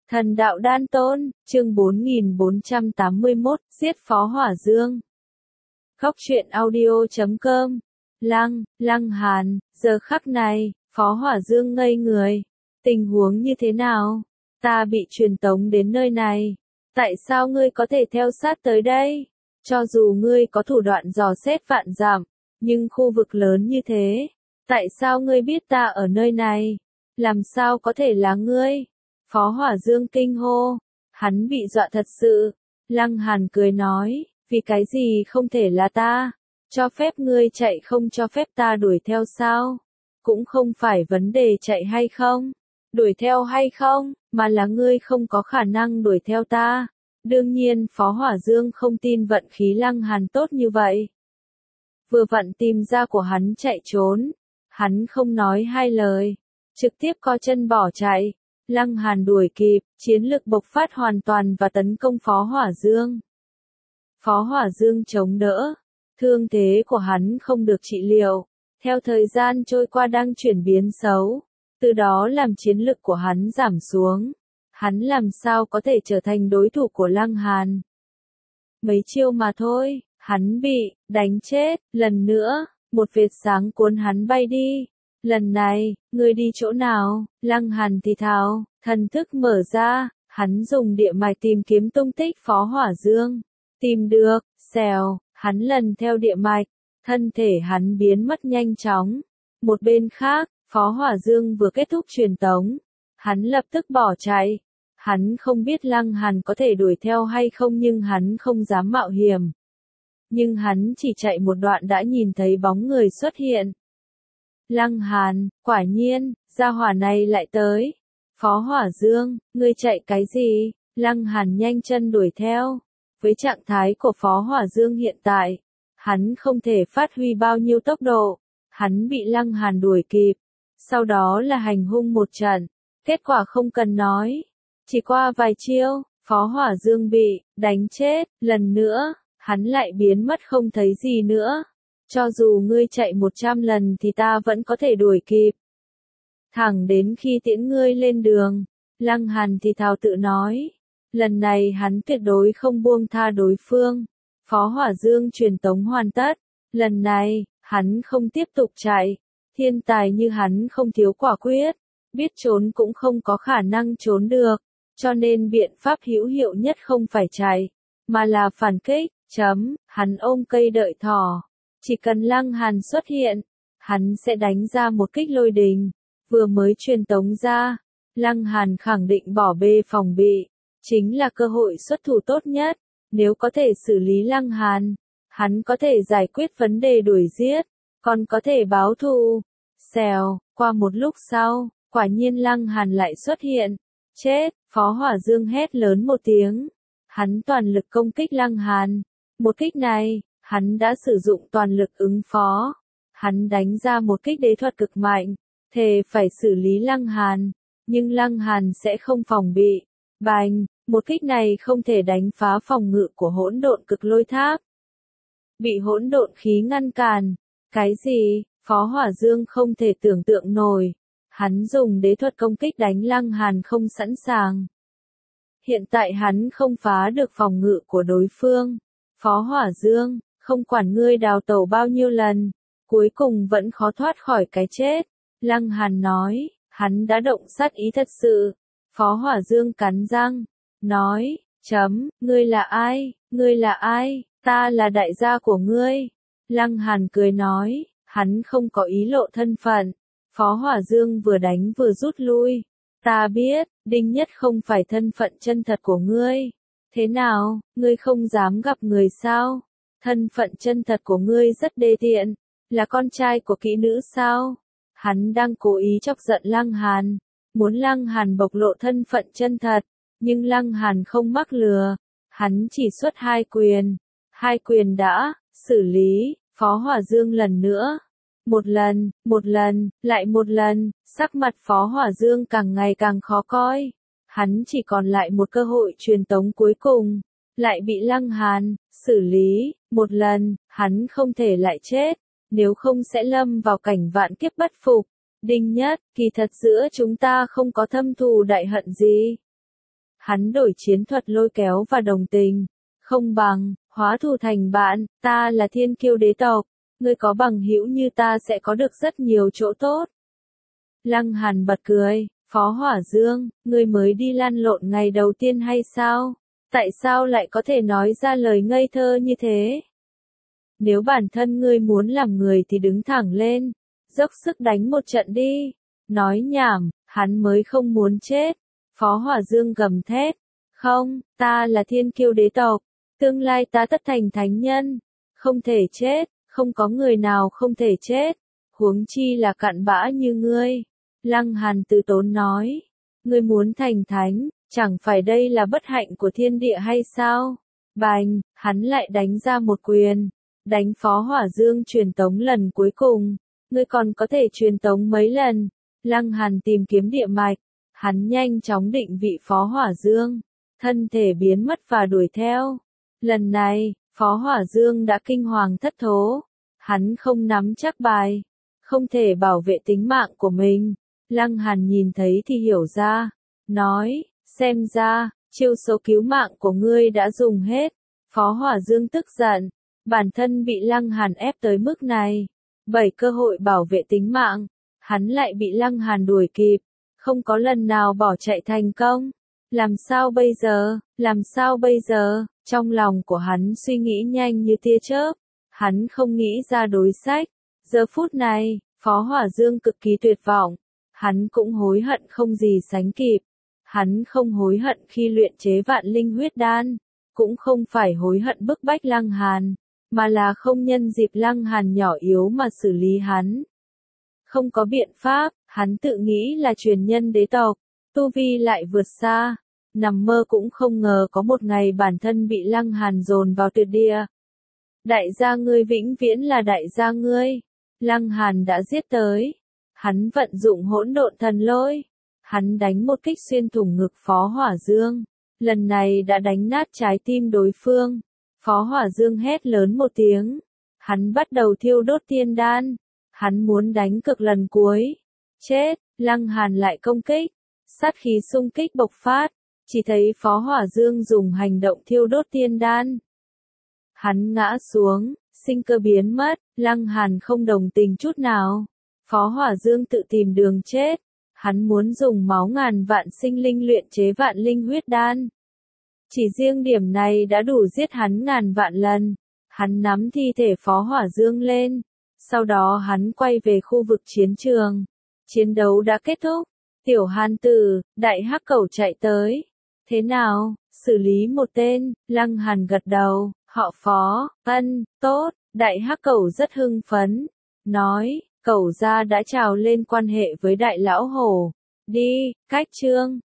Thần đạo đan tôn, chương 4481, giết Phó Hỏa Dương. Khóc truyện audio.com. Lăng Hàn, giờ khắc này, Phó Hỏa Dương ngây người. Tình huống như thế nào? Ta bị truyền tống đến nơi này. Tại sao ngươi có thể theo sát tới đây? Cho dù ngươi có thủ đoạn dò xét vạn dặm, nhưng khu vực lớn như thế, tại sao ngươi biết ta ở nơi này? Làm sao có thể là ngươi? Phó Hỏa Dương kinh hô, hắn bị dọa thật sự. Lăng Hàn cười nói, vì cái gì không thể là ta? Cho phép ngươi chạy không cho phép ta đuổi theo sao? Cũng không phải vấn đề chạy hay không, đuổi theo hay không, mà là ngươi không có khả năng đuổi theo ta. Đương nhiên Phó Hỏa Dương không tin vận khí Lăng Hàn tốt như vậy. Vừa vặn tìm ra của hắn chạy trốn, hắn không nói hai lời, trực tiếp co chân bỏ chạy. Lăng Hàn đuổi kịp, chiến lực bộc phát hoàn toàn và tấn công Phó Hỏa Dương. Phó Hỏa Dương chống đỡ, thương thế của hắn không được trị liệu, theo thời gian trôi qua đang chuyển biến xấu, từ đó làm chiến lực của hắn giảm xuống. Hắn làm sao có thể trở thành đối thủ của Lăng Hàn? Mấy chiêu mà thôi, hắn bị đánh chết. Lần nữa, một vệt sáng cuốn hắn bay đi. Lần này, ngươi đi chỗ nào? Lăng Hàn thì thào, thần thức mở ra, hắn dùng địa mạch tìm kiếm tung tích Phó Hỏa Dương. Tìm được, xèo, hắn lần theo địa mạch, thân thể hắn biến mất nhanh chóng. Một bên khác, Phó Hỏa Dương vừa kết thúc truyền tống, hắn lập tức bỏ chạy. Hắn không biết Lăng Hàn có thể đuổi theo hay không nhưng hắn không dám mạo hiểm. Nhưng hắn chỉ chạy một đoạn đã nhìn thấy bóng người xuất hiện. Lăng Hàn, quả nhiên, gia hỏa này lại tới. Phó Hỏa Dương, ngươi chạy cái gì? Lăng Hàn nhanh chân đuổi theo. Với trạng thái của Phó Hỏa Dương hiện tại, hắn không thể phát huy bao nhiêu tốc độ. Hắn bị Lăng Hàn đuổi kịp. Sau đó là hành hung một trận. Kết quả không cần nói. Chỉ qua vài chiêu, Phó Hỏa Dương bị đánh chết. Lần nữa, hắn lại biến mất không thấy gì nữa. Cho dù ngươi chạy 100 lần thì ta vẫn có thể đuổi kịp. Thẳng đến khi tiễn ngươi lên đường, Lăng Hàn thì thào tự nói. Lần này hắn tuyệt đối không buông tha đối phương. Phó Hỏa Dương truyền tống hoàn tất. Lần này, hắn không tiếp tục chạy. Thiên tài như hắn không thiếu quả quyết. Biết trốn cũng không có khả năng trốn được. Cho nên biện pháp hữu hiệu nhất không phải chạy, mà là phản kích. Hắn ôm cây đợi thỏ. Chỉ cần Lăng Hàn xuất hiện, hắn sẽ đánh ra một kích lôi đình. Vừa mới truyền tống ra, Lăng Hàn khẳng định bỏ bê phòng bị. Chính là cơ hội xuất thủ tốt nhất. Nếu có thể xử lý Lăng Hàn, hắn có thể giải quyết vấn đề đuổi giết, còn có thể báo thù. Xèo, qua một lúc sau, quả nhiên Lăng Hàn lại xuất hiện. Chết, Phó Hỏa Dương hét lớn một tiếng. Hắn toàn lực công kích Lăng Hàn. Một kích này, hắn đã sử dụng toàn lực ứng phó. Hắn đánh ra một kích đế thuật cực mạnh, thề phải xử lý Lăng Hàn. Nhưng Lăng Hàn sẽ không phòng bị. Bành, một kích này không thể đánh phá phòng ngự của hỗn độn cực lôi tháp. Bị hỗn độn khí ngăn cản. Cái gì? Phó Hỏa Dương không thể tưởng tượng nổi. Hắn dùng đế thuật công kích đánh Lăng Hàn không sẵn sàng. Hiện tại hắn không phá được phòng ngự của đối phương. Phó Hỏa Dương, không quản ngươi đào tẩu bao nhiêu lần, cuối cùng vẫn khó thoát khỏi cái chết. Lăng Hàn nói, hắn đã động sát ý thật sự. Phó Hỏa Dương cắn răng, nói, ngươi là ai, ngươi là ai, ta là đại gia của ngươi. Lăng Hàn cười nói, hắn không có ý lộ thân phận. Phó Hỏa Dương vừa đánh vừa rút lui. Ta biết, Đinh Nhất không phải thân phận chân thật của ngươi. Thế nào, ngươi không dám gặp người sao? Thân phận chân thật của ngươi rất đê tiện. Là con trai của kỹ nữ sao? Hắn đang cố ý chọc giận Lăng Hàn. Muốn Lăng Hàn bộc lộ thân phận chân thật. Nhưng Lăng Hàn không mắc lừa. Hắn chỉ xuất hai quyền. Hai quyền đã xử lý. Phó Hỏa Dương lần nữa. Một lần, lại một lần, sắc mặt Phó Hỏa Dương càng ngày càng khó coi. Hắn chỉ còn lại một cơ hội truyền tống cuối cùng, lại bị Lăng Hàn xử lý. Một lần, hắn không thể lại chết, nếu không sẽ lâm vào cảnh vạn kiếp bất phục. Đinh Nhất, kỳ thật giữa chúng ta không có thâm thù đại hận gì. Hắn đổi chiến thuật lôi kéo và đồng tình. Không bằng, hóa thù thành bạn, ta là thiên kiêu đế tộc. Ngươi có bằng hữu như ta sẽ có được rất nhiều chỗ tốt. Lăng Hàn bật cười, Phó Hỏa Dương, ngươi mới đi lăn lộn ngày đầu tiên hay sao? Tại sao lại có thể nói ra lời ngây thơ như thế? Nếu bản thân ngươi muốn làm người thì đứng thẳng lên, dốc sức đánh một trận đi. Nói nhảm, hắn mới không muốn chết. Phó Hỏa Dương gầm thét, không, ta là thiên kiêu đế tộc, tương lai ta tất thành thánh nhân, không thể chết, không có người nào không thể chết, huống chi là cặn bã như ngươi. Lăng Hàn từ tốn nói, ngươi muốn thành thánh, chẳng phải đây là bất hạnh của thiên địa hay sao? Bành, hắn lại đánh ra một quyền, đánh Phó Hỏa Dương truyền tống lần cuối cùng, ngươi còn có thể truyền tống mấy lần? Lăng Hàn tìm kiếm địa mạch, hắn nhanh chóng định vị Phó Hỏa Dương, thân thể biến mất và đuổi theo. Lần này, Phó Hỏa Dương đã kinh hoàng thất thố, hắn không nắm chắc bài, không thể bảo vệ tính mạng của mình. Lăng Hàn nhìn thấy thì hiểu ra, nói, xem ra, chiêu số cứu mạng của ngươi đã dùng hết. Phó Hỏa Dương tức giận, bản thân bị Lăng Hàn ép tới mức này, 7 cơ hội bảo vệ tính mạng, hắn lại bị Lăng Hàn đuổi kịp, không có lần nào bỏ chạy thành công. Làm sao bây giờ, làm sao bây giờ, trong lòng của hắn suy nghĩ nhanh như tia chớp, hắn không nghĩ ra đối sách. Giờ phút này, Phó Hỏa Dương cực kỳ tuyệt vọng, hắn cũng hối hận không gì sánh kịp. Hắn không hối hận khi luyện chế vạn linh huyết đan, cũng không phải hối hận bức bách Lăng Hàn, mà là không nhân dịp Lăng Hàn nhỏ yếu mà xử lý hắn. Không có biện pháp, hắn tự nghĩ là truyền nhân đế tộc, tu vi lại vượt xa, nằm mơ cũng không ngờ có một ngày bản thân bị Lăng Hàn dồn vào tuyệt địa. Đại gia ngươi vĩnh viễn là đại gia ngươi. Lăng Hàn đã giết tới. Hắn vận dụng hỗn độn thần lôi. Hắn đánh một kích xuyên thủng ngực Phó Hỏa Dương. Lần này đã đánh nát trái tim đối phương. Phó Hỏa Dương hét lớn một tiếng. Hắn bắt đầu thiêu đốt tiên đan. Hắn muốn đánh cực lần cuối. Chết, Lăng Hàn lại công kích. Sát khí xung kích bộc phát. Chỉ thấy Phó Hỏa Dương dùng hành động thiêu đốt tiên đan. Hắn ngã xuống, sinh cơ biến mất, Lăng Hàn không đồng tình chút nào. Phó Hỏa Dương tự tìm đường chết. Hắn muốn dùng máu ngàn vạn sinh linh luyện chế vạn linh huyết đan. Chỉ riêng điểm này đã đủ giết hắn ngàn vạn lần. Hắn nắm thi thể Phó Hỏa Dương lên. Sau đó hắn quay về khu vực chiến trường. Chiến đấu đã kết thúc. Tiểu Hàn Tử, Đại Hắc Cẩu chạy tới. Thế nào, xử lý một tên, Lăng Hàn gật đầu, họ Phó, tốt, Đại Hắc Cẩu rất hưng phấn. Nói, Cẩu gia đã trào lên quan hệ với Đại Lão Hổ. Đi, cách chương.